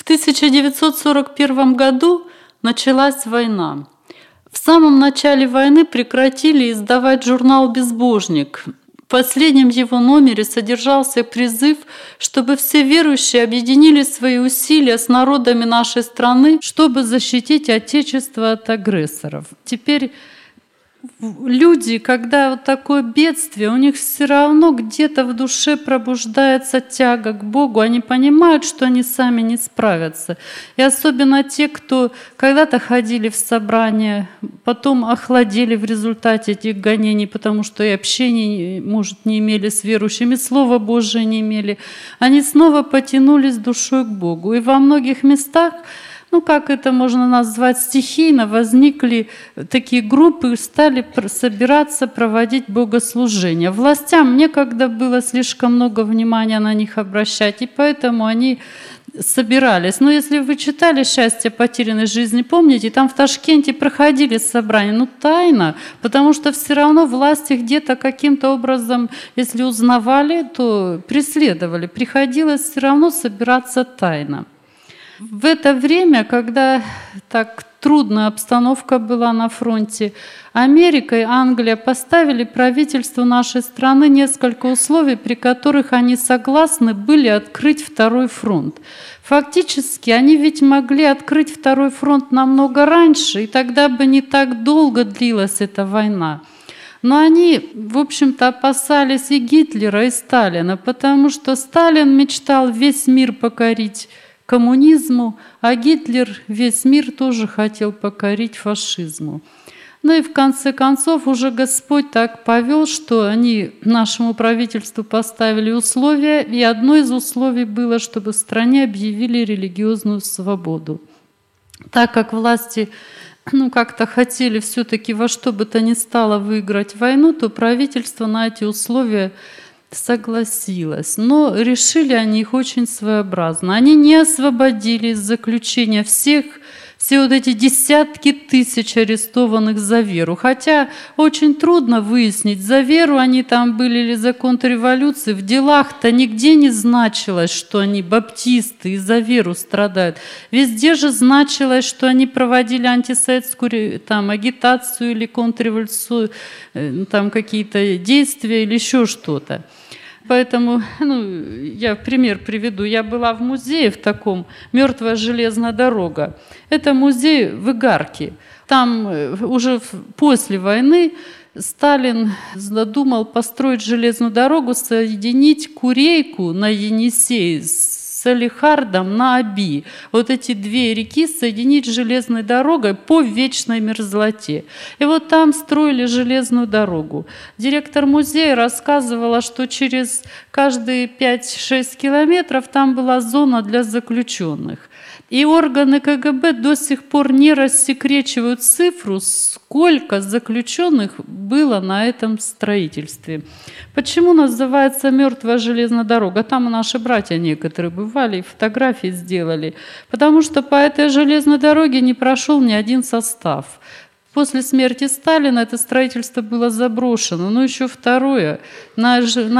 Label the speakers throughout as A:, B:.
A: В 1941 году началась война. В самом начале войны прекратили издавать журнал «Безбожник». В последнем его номере содержался призыв, чтобы все верующие объединили свои усилия с народами нашей страны, чтобы защитить Отечество от агрессоров. Теперь люди, когда вот такое бедствие, у них все равно где-то в душе пробуждается тяга к Богу, они понимают, что они сами не справятся. И особенно те, кто когда-то ходили в собрания, потом охладели в результате этих гонений, потому что и общения, может, не имели с верующими, Слова Божие не имели, они снова потянулись душой к Богу. И во многих местах, как это можно назвать, стихийно возникли такие группы, стали собираться, проводить богослужения. Властям некогда было слишком много внимания на них обращать, и поэтому они собирались. Но если вы читали «Счастье потерянной жизни», помните, там в Ташкенте проходили собрания, тайно, потому что все равно власти где-то каким-то образом, если узнавали, то преследовали. Приходилось все равно собираться тайно. В это время, когда так трудная обстановка была на фронте, Америка и Англия поставили правительству нашей страны несколько условий, при которых они согласны были открыть второй фронт. Фактически они ведь могли открыть второй фронт намного раньше, и тогда бы не так долго длилась эта война. Но они, в общем-то, опасались и Гитлера, и Сталина, потому что Сталин мечтал весь мир покорить коммунизму, а Гитлер весь мир тоже хотел покорить фашизму. И в конце концов уже Господь так повел, что они нашему правительству поставили условия, и одно из условий было, чтобы в стране объявили религиозную свободу. Так как власти как-то хотели все-таки во что бы то ни стало выиграть войну, то правительство на эти условия согласилась, но решили они их очень своеобразно. Они не освободили из заключения все вот эти десятки тысяч арестованных за веру. Хотя очень трудно выяснить, за веру они там были или за контрреволюции. В делах-то нигде не значилось, что они баптисты и за веру страдают. Везде же значилось, что они проводили антисоветскую агитацию или контрреволюцию, какие-то действия или еще что-то. Поэтому, я пример приведу. Я была в музее в таком «Мертвая железная дорога». Это музей в Игарке. Там уже после войны Сталин задумал построить железную дорогу, соединить Курейку на Енисей с Салихардом на Оби. Вот эти две реки соединить железной дорогой по вечной мерзлоте. И вот там строили железную дорогу. Директор музея рассказывала, что через каждые 5-6 километров там была зона для заключенных. И органы КГБ до сих пор не рассекречивают цифру, сколько заключенных было на этом строительстве. Почему называется «Мертвая железная дорога»? Там наши братья некоторые бывали и фотографии сделали. Потому что по этой железной дороге не прошел ни один состав. После смерти Сталина это строительство было заброшено. Но еще второе. На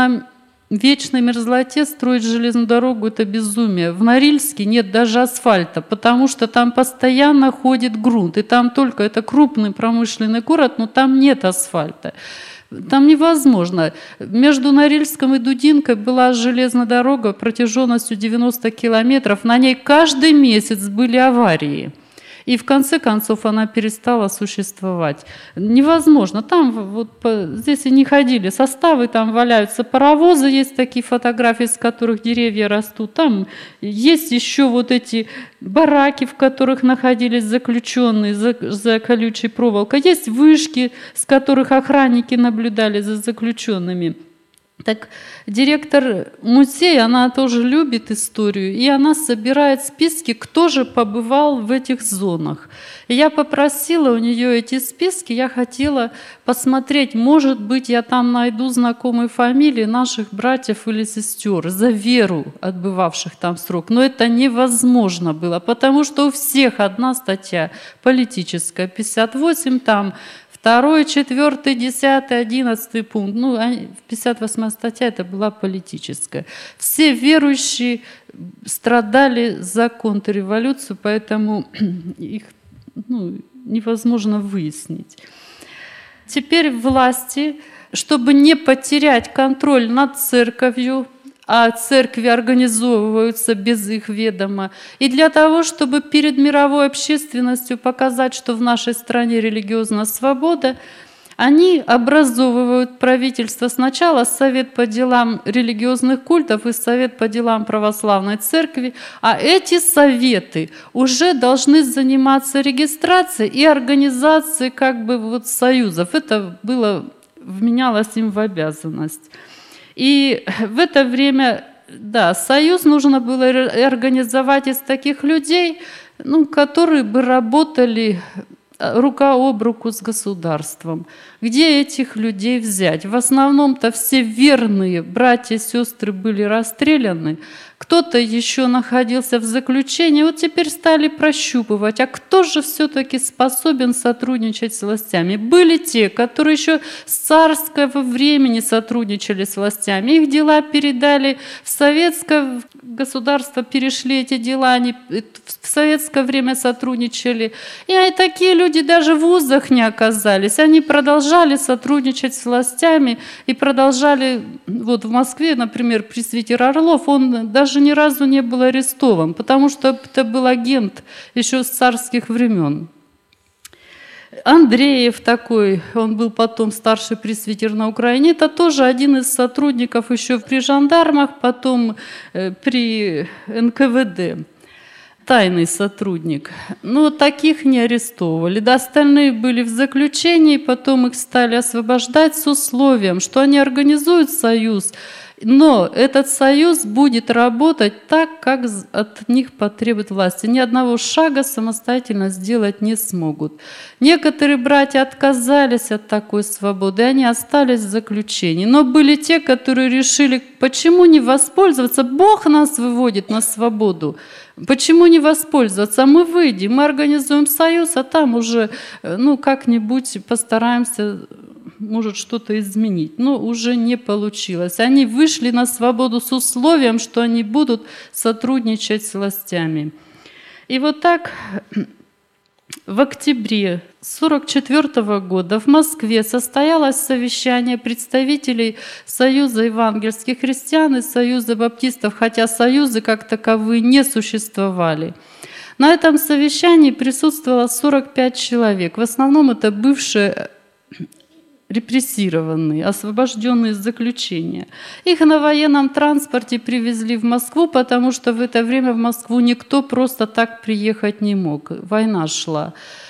A: вечной мерзлоте строить железную дорогу – это безумие. В Норильске нет даже асфальта, потому что там постоянно ходит грунт. И там только это крупный промышленный город, но там нет асфальта. Там невозможно. Между Норильском и Дудинкой была железная дорога протяженностью 90 километров. На ней каждый месяц были аварии. И в конце концов она перестала существовать. Невозможно. Там здесь и не ходили составы, там валяются паровозы, есть такие фотографии, с которых деревья растут. Там есть еще вот эти бараки, в которых находились заключенные за колючей проволокой. Есть вышки, с которых охранники наблюдали за заключенными. Так директор музея, она тоже любит историю, и она собирает списки, кто же побывал в этих зонах. И я попросила у нее эти списки, я хотела посмотреть, может быть, я там найду знакомые фамилии наших братьев или сестер за веру отбывавших там срок. Но это невозможно было, потому что у всех одна статья политическая, 58, там в 2, 4, 10, 11 пункт. 58 статья это была политическая. Все верующие страдали за контрреволюцию, поэтому их невозможно выяснить. Теперь власти, чтобы не потерять контроль над церковью, а церкви организовываются без их ведома, и для того, чтобы перед мировой общественностью показать, что в нашей стране религиозная свобода, они образовывают правительство. Сначала Совет по делам религиозных культов и Совет по делам православной церкви, а эти советы уже должны заниматься регистрацией и организацией союзов. Это вменялось им в обязанность. И в это время, союз нужно было организовать из таких людей, которые бы работали рука об руку с государством. Где этих людей взять? В основном-то все верные братья и сестры были расстреляны, кто-то еще находился в заключении. Вот теперь стали прощупывать, а кто же все-таки способен сотрудничать с властями? Были те, которые еще с царского времени сотрудничали с властями. Их дела передали в советское государство, перешли эти дела, они в советское время сотрудничали. И такие люди даже в вузах не оказались. Они продолжали сотрудничать с властями и продолжали... Вот в Москве, например, пресвитер Орлов, он даже ни разу не был арестован, потому что это был агент еще с царских времен. Андреев такой, он был потом старший пресвитер на Украине, это тоже один из сотрудников еще при жандармах, потом при НКВД. Тайный сотрудник. Таких не арестовывали. Остальные были в заключении, потом их стали освобождать с условием, что они организуют союз, но этот союз будет работать так, как от них потребует власти. Ни одного шага самостоятельно сделать не смогут. Некоторые братья отказались от такой свободы, и они остались в заключении. Но были те, которые решили, почему не воспользоваться? Бог нас выводит на свободу. Почему не воспользоваться? Мы выйдем, мы организуем союз, а там уже как-нибудь постараемся, может, что-то изменить. Но уже не получилось. Они вышли на свободу с условием, что они будут сотрудничать с властями. И вот так в октябре 1944 года в Москве состоялось совещание представителей Союза евангельских христиан и Союза баптистов, хотя союзы как таковые не существовали. На этом совещании присутствовало 45 человек. В основном это бывшие репрессированные, освобожденные из заключения. Их на военном транспорте привезли в Москву, потому что в это время в Москву никто просто так приехать не мог. Война шла.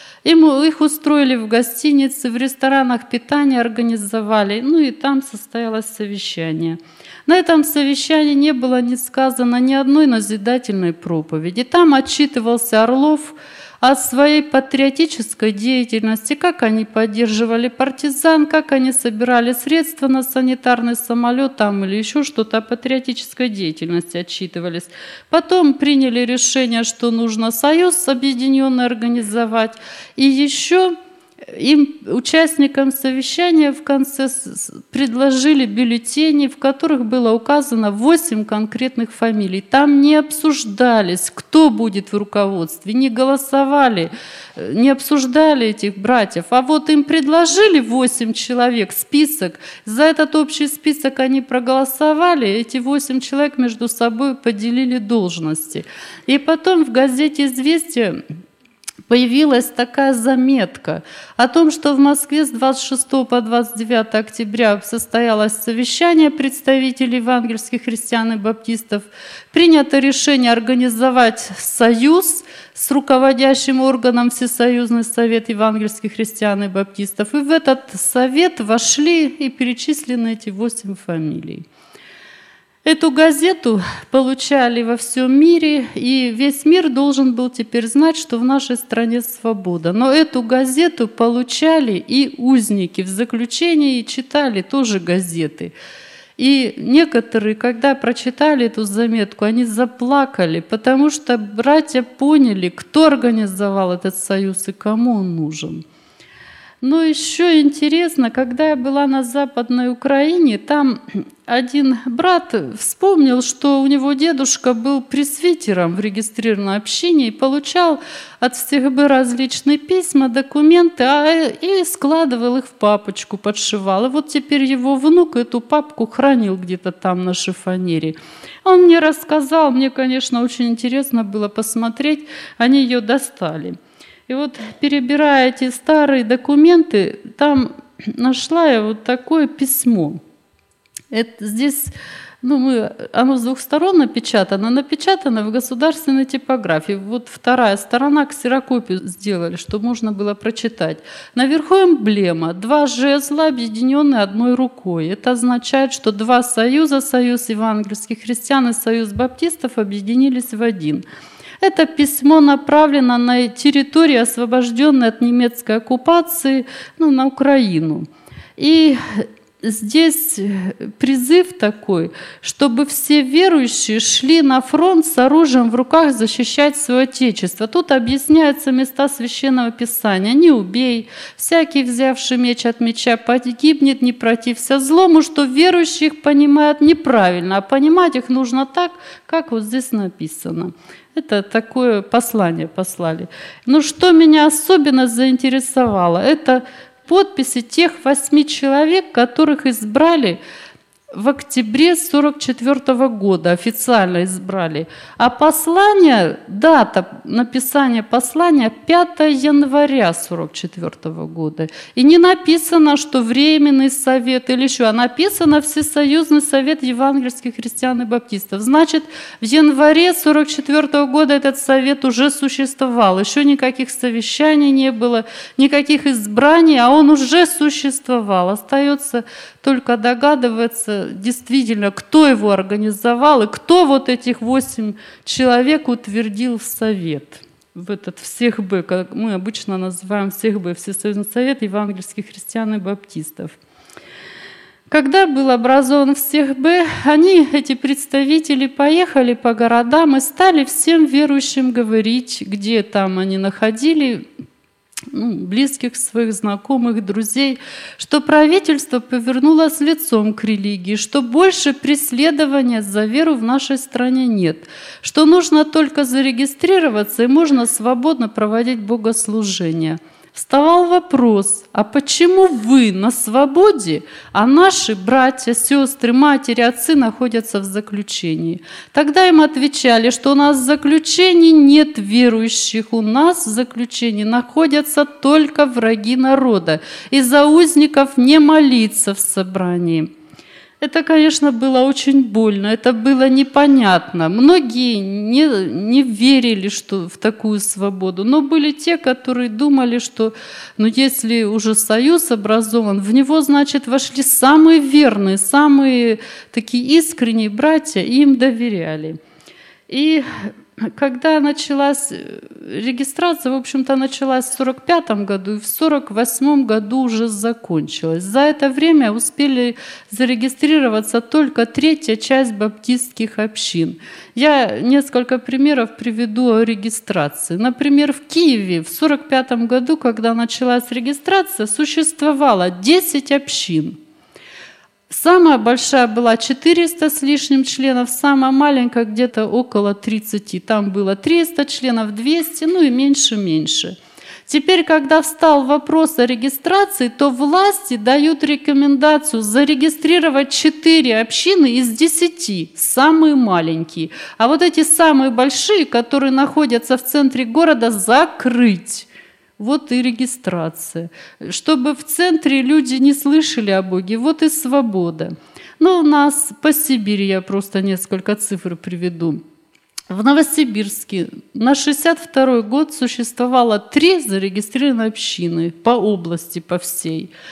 A: Их устроили в гостинице, в ресторанах питание организовали, и там состоялось совещание. На этом совещании не было сказано ни одной назидательной проповеди. Там отчитывался Орлов о своей патриотической деятельности, как они поддерживали партизан, как они собирали средства на санитарный самолет или еще что-то, о патриотической деятельности отчитывались. Потом приняли решение, что нужно союз объединенный организовать. И еще им, участникам совещания, в конце предложили бюллетени, в которых было указано 8 конкретных фамилий. Там не обсуждались, кто будет в руководстве, не голосовали, не обсуждали этих братьев. А вот им предложили 8 человек, список. За этот общий список они проголосовали, эти 8 человек между собой поделили должности. И потом в газете «Известия» появилась такая заметка о том, что в Москве с 26 по 29 октября состоялось совещание представителей евангельских христиан и баптистов. Принято решение организовать союз с руководящим органом Всесоюзный совет евангельских христиан и баптистов. И в этот совет вошли и перечислены эти 8 фамилий. Эту газету получали во всем мире, и весь мир должен был теперь знать, что в нашей стране свобода. Но эту газету получали и узники в заключении, и читали тоже газеты. И некоторые, когда прочитали эту заметку, они заплакали, потому что братья поняли, кто организовал этот союз и кому он нужен. Но еще интересно, когда я была на Западной Украине, там один брат вспомнил, что у него дедушка был пресвитером в регистрированном общине и получал от СТГБ различные письма, документы, и складывал их в папочку, подшивал. И вот теперь его внук эту папку хранил где-то там на шифонере. Он мне рассказал, мне, конечно, очень интересно было посмотреть, они ее достали. И вот, перебирая эти старые документы, там нашла я вот такое письмо. Здесь оно с двух сторон напечатано в государственной типографии. Вот вторая сторона, ксерокопию сделали, чтобы можно было прочитать. Наверху эмблема, 2 жезла, объединенные одной рукой. Это означает, что 2 союза, союз евангельских христиан и союз баптистов, объединились в один. Это письмо направлено на территории, освобожденные от немецкой оккупации, на Украину. И здесь призыв такой, чтобы все верующие шли на фронт с оружием в руках защищать свое Отечество. Тут объясняются места Священного Писания. «Не убей, всякий, взявший меч от меча, погибнет, не протився злому», что верующие их понимают неправильно, а понимать их нужно так, как вот здесь написано. Это такое послание послали. Но что меня особенно заинтересовало, это подписи тех 8 человек, которых избрали в октябре 1944 года, официально избрали. А послание, дата написания послания 5 января 1944 года. И не написано, что Временный совет или еще, а написано Всесоюзный совет евангельских христиан и баптистов. Значит, в январе 1944 года этот совет уже существовал. Еще никаких совещаний не было, никаких избраний, а он уже существовал. Остается только догадываться, действительно, кто его организовал и кто вот этих 8 человек утвердил в совет. В этот ВСЕХБ, как мы обычно называем ВСЕХБ, Всесоюзный совет евангельских христиан и баптистов. Когда был образован ВСЕХБ, эти представители, поехали по городам и стали всем верующим говорить, где там они находили близких своих знакомых, друзей, что правительство повернулось лицом к религии, что больше преследования за веру в нашей стране нет, что нужно только зарегистрироваться и можно свободно проводить богослужения. Вставал вопрос, а почему вы на свободе, а наши братья, сестры, матери, отцы находятся в заключении? Тогда им отвечали, что у нас в заключении нет верующих, у нас в заключении находятся только враги народа, и за узников не молиться в собрании. Это, конечно, было очень больно, это было непонятно. Многие не верили в такую свободу, но были те, которые думали, что если уже союз образован, в него, значит, вошли самые верные, самые такие искренние братья, и им доверяли. И когда началась регистрация, в общем-то, началась в 1945 году и в 1948 году уже закончилась. За это время успели зарегистрироваться только 3-я часть баптистских общин. Я несколько примеров приведу о регистрации. Например, в Киеве в 1945 году, когда началась регистрация, существовало 10 общин. Самая большая была 400 с лишним членов, самая маленькая где-то около 30. Там было 300 членов, 200, и меньше. Теперь, когда встал вопрос о регистрации, то власти дают рекомендацию зарегистрировать 4 общины из 10, самые маленькие. А вот эти самые большие, которые находятся в центре города, закрыть. Вот и регистрация. Чтобы в центре люди не слышали о Боге, вот и свобода. У нас по Сибири, я просто несколько цифр приведу. В Новосибирске на 1962 год существовало 3 зарегистрированные общины по области, по всей.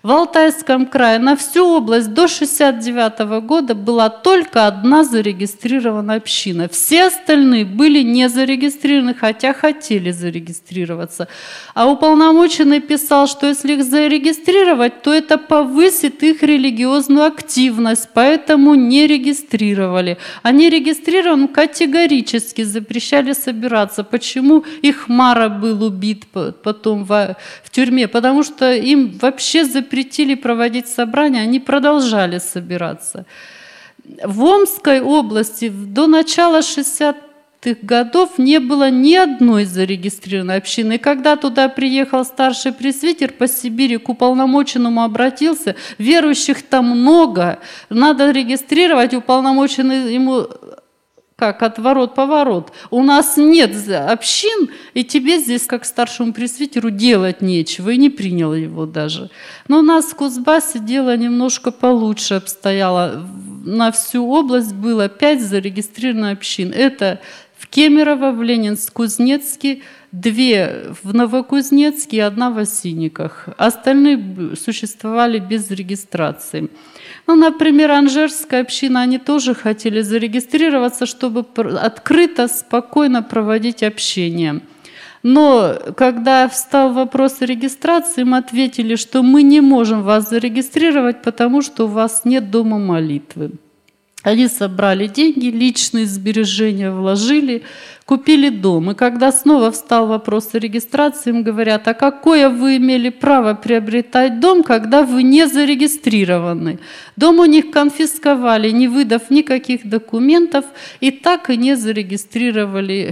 A: В Алтайском крае на всю область до 1969 года была только одна зарегистрированная община. Все остальные были не зарегистрированы, хотя хотели зарегистрироваться. А уполномоченный писал, что если их зарегистрировать, то это повысит их религиозную активность, поэтому не регистрировали. А нерегистрированным категорически запрещали собираться. Почему Ихмара был убит потом в тюрьме? Потому что им вообще запретили проводить собрания, они продолжали собираться. В Омской области до начала 60-х годов не было ни одной зарегистрированной общины. И когда туда приехал старший пресвитер по Сибири, к уполномоченному обратился, верующих там много, надо регистрировать, уполномоченный ему... Как отворот-поворот. У нас нет общин, и тебе здесь, как старшему пресвитеру, делать нечего, и не принял его даже. Но у нас в Кузбассе дело немножко получше обстояло. На всю область было 5 зарегистрированных общин. Это в Кемерово, в Ленинск-Кузнецке, 2 в Новокузнецке и 1 в Осинниках. Остальные существовали без регистрации. Ну, например, Анжерская община, они тоже хотели зарегистрироваться, чтобы открыто, спокойно проводить общение. Но когда встал вопрос о регистрации, им ответили, что мы не можем вас зарегистрировать, потому что у вас нет дома молитвы. Они собрали деньги, личные сбережения вложили, купили дом. И когда снова встал вопрос о регистрации, им говорят, а какое вы имели право приобретать дом, когда вы не зарегистрированы? Дом у них конфисковали, не выдав никаких документов, и так и не зарегистрировали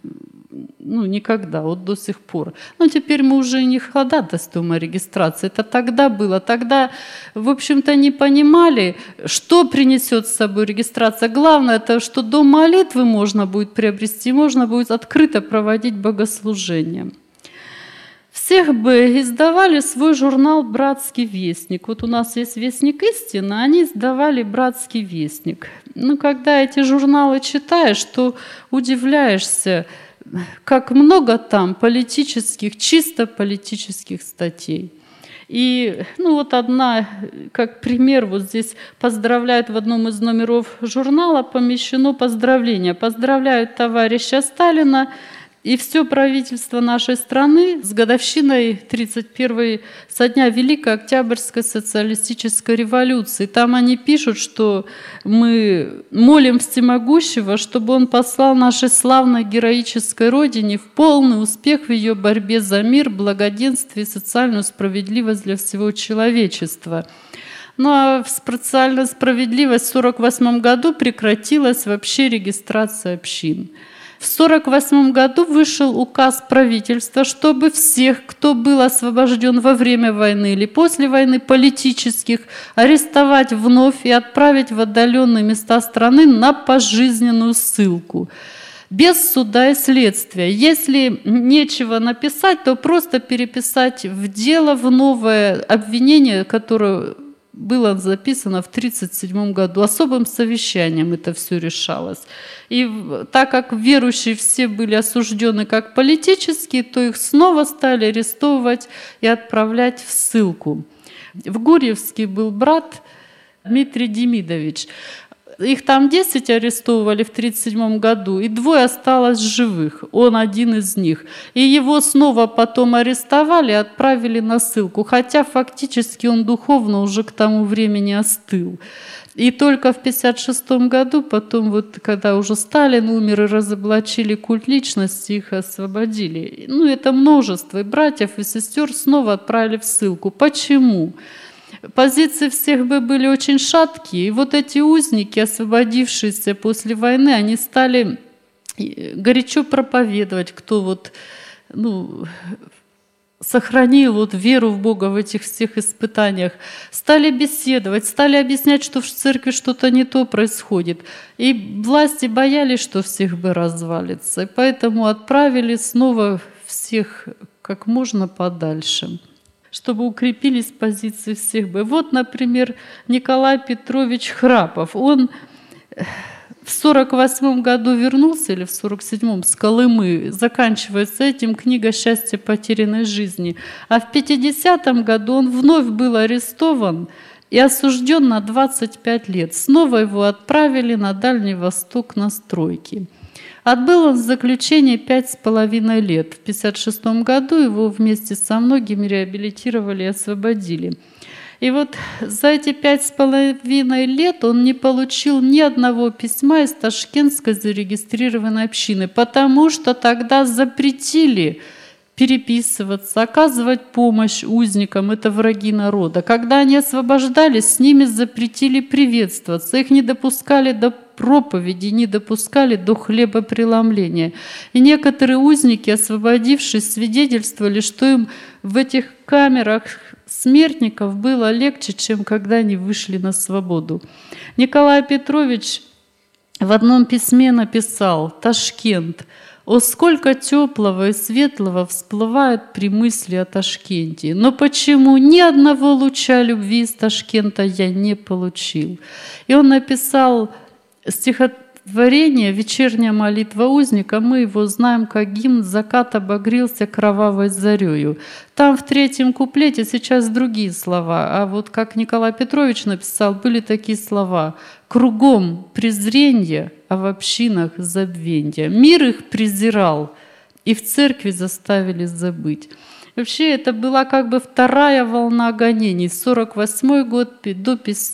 A: никогда, вот до сих пор. Но теперь мы уже не ходатайствуем о регистрации. Это тогда было. Тогда, в общем-то, не понимали, что принесет с собой регистрация. Главное, это что дом молитвы можно будет приобрести, можно будет открыто проводить богослужение. Всех бы издавали свой журнал «Братский вестник». Вот у нас есть «Вестник истины», они издавали «Братский вестник». Когда эти журналы читаешь, то удивляешься, как много там политических, чисто политических статей. И вот одна, как пример, вот здесь поздравляют в одном из номеров журнала, помещено поздравление. Поздравляют товарища Сталина и все правительство нашей страны с годовщиной 31-й со дня Великой Октябрьской социалистической революции. Там они пишут, что мы молим Всемогущего, чтобы он послал нашей славной героической Родине в полный успех в ее борьбе за мир, благоденствие и социальную справедливость для всего человечества. А социальная справедливость в 1948 году прекратилась вообще регистрация общин. В 1948 году вышел указ правительства, чтобы всех, кто был освобожден во время войны или после войны политических, арестовать вновь и отправить в отдаленные места страны на пожизненную ссылку. Без суда и следствия. Если нечего написать, то просто переписать в дело, в новое обвинение, которое было записано в 1937 году. Особым совещанием это все решалось. И так как верующие все были осуждены как политические, то их снова стали арестовывать и отправлять в ссылку. В Гурьевске был брат Дмитрий Демидович. Их там 10 арестовывали в 1937 году, и 2 осталось живых. Он один из них. И его снова потом арестовали и отправили на ссылку, хотя фактически он духовно уже к тому времени остыл. И только в 1956 году, потом, когда уже Сталин умер и разоблачили культ личности, их освободили. Это множество. И братьев, и сестер снова отправили в ссылку. Почему? Позиции всех бы были очень шаткие. И эти узники, освободившиеся после войны, они стали горячо проповедовать, кто сохранил веру в Бога в этих всех испытаниях. Стали беседовать, стали объяснять, что в церкви что-то не то происходит. И власти боялись, что всех бы развалится. И поэтому отправили снова всех как можно подальше, чтобы укрепились позиции всех бы. Например, Николай Петрович Храпов. Он в 48 году вернулся, или в 47-м, с Колымы. Заканчивается этим книга «Счастье потерянной жизни». А в 50-м году он вновь был арестован и осужден на 25 лет. Снова его отправили на Дальний Восток на стройки. Отбыл он заключение 5,5 лет. В 1956 году его вместе со многими реабилитировали и освободили. И вот за эти 5,5 лет он не получил ни одного письма из ташкентской зарегистрированной общины, потому что тогда запретили переписываться, оказывать помощь узникам, это враги народа. Когда они освобождались, с ними запретили приветствоваться, их не допускали до проповеди, не допускали до хлебопреломления. И некоторые узники, освободившись, свидетельствовали, что им в этих камерах смертников было легче, чем когда они вышли на свободу. Николай Петрович в одном письме написал: «Ташкент, о, сколько теплого и светлого всплывает при мысли о Ташкенте! Но почему ни одного луча любви из Ташкента я не получил?» И он написал стихотворение «Вечерняя молитва узника». Мы его знаем как гимн «Закат обогрелся кровавой зарею». Там в 3-м куплете сейчас другие слова, а вот как Николай Петрович написал, были такие слова: «Кругом презренье, а в общинах забвенье. Мир их презирал, и в церкви заставили забыть». Вообще это была как бы вторая волна гонений, 48 год до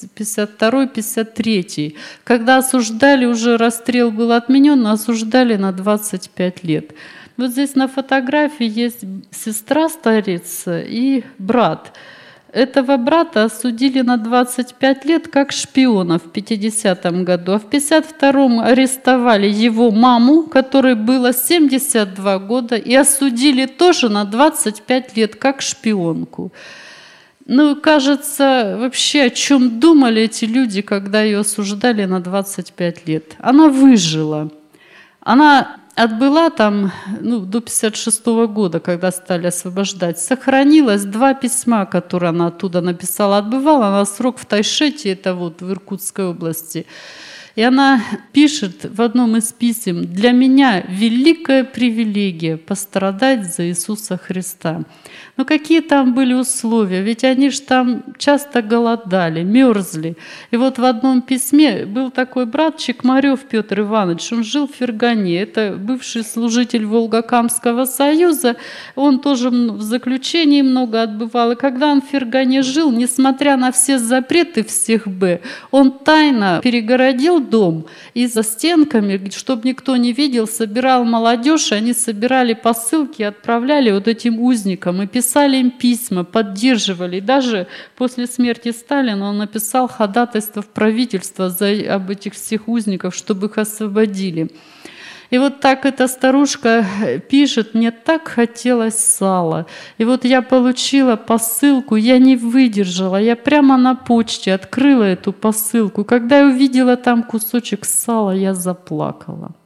A: 52-53, когда осуждали, уже расстрел был отменен, но осуждали на 25 лет. Вот здесь на фотографии есть сестра-старец и брат. Этого брата осудили на 25 лет как шпиона в 50-м году, а в 52-м арестовали его маму, которой было 72 года, и осудили тоже на 25 лет как шпионку. Ну, кажется, вообще о чем думали эти люди, когда ее осуждали на 25 лет. Она выжила. Она отбыла там до 56 года, когда стали освобождать. Сохранилось 2 письма, которые она оттуда написала. Отбывала она срок в Тайшете, это вот в Иркутской области. И она пишет в одном из писем: «Для меня великая привилегия пострадать за Иисуса Христа». Но какие там были условия? Ведь они же там часто голодали, мерзли. И вот в одном письме был такой брат Чекмарев Петр Иванович, он жил в Фергане, это бывший служитель Волгокамского союза, он тоже в заключении много отбывал. И когда он в Фергане жил, несмотря на все запреты всех он тайно перегородил дом и за стенками, чтобы никто не видел, собирал молодежь, они собирали посылки, отправляли вот этим узникам и писали им письма, поддерживали. И даже после смерти Сталина он написал ходатайство в правительство об этих всех узников, чтобы их освободили. И вот так эта старушка пишет: «Мне так хотелось сала. И вот я получила посылку, я не выдержала, я прямо на почте открыла эту посылку. Когда я увидела там кусочек сала, я заплакала».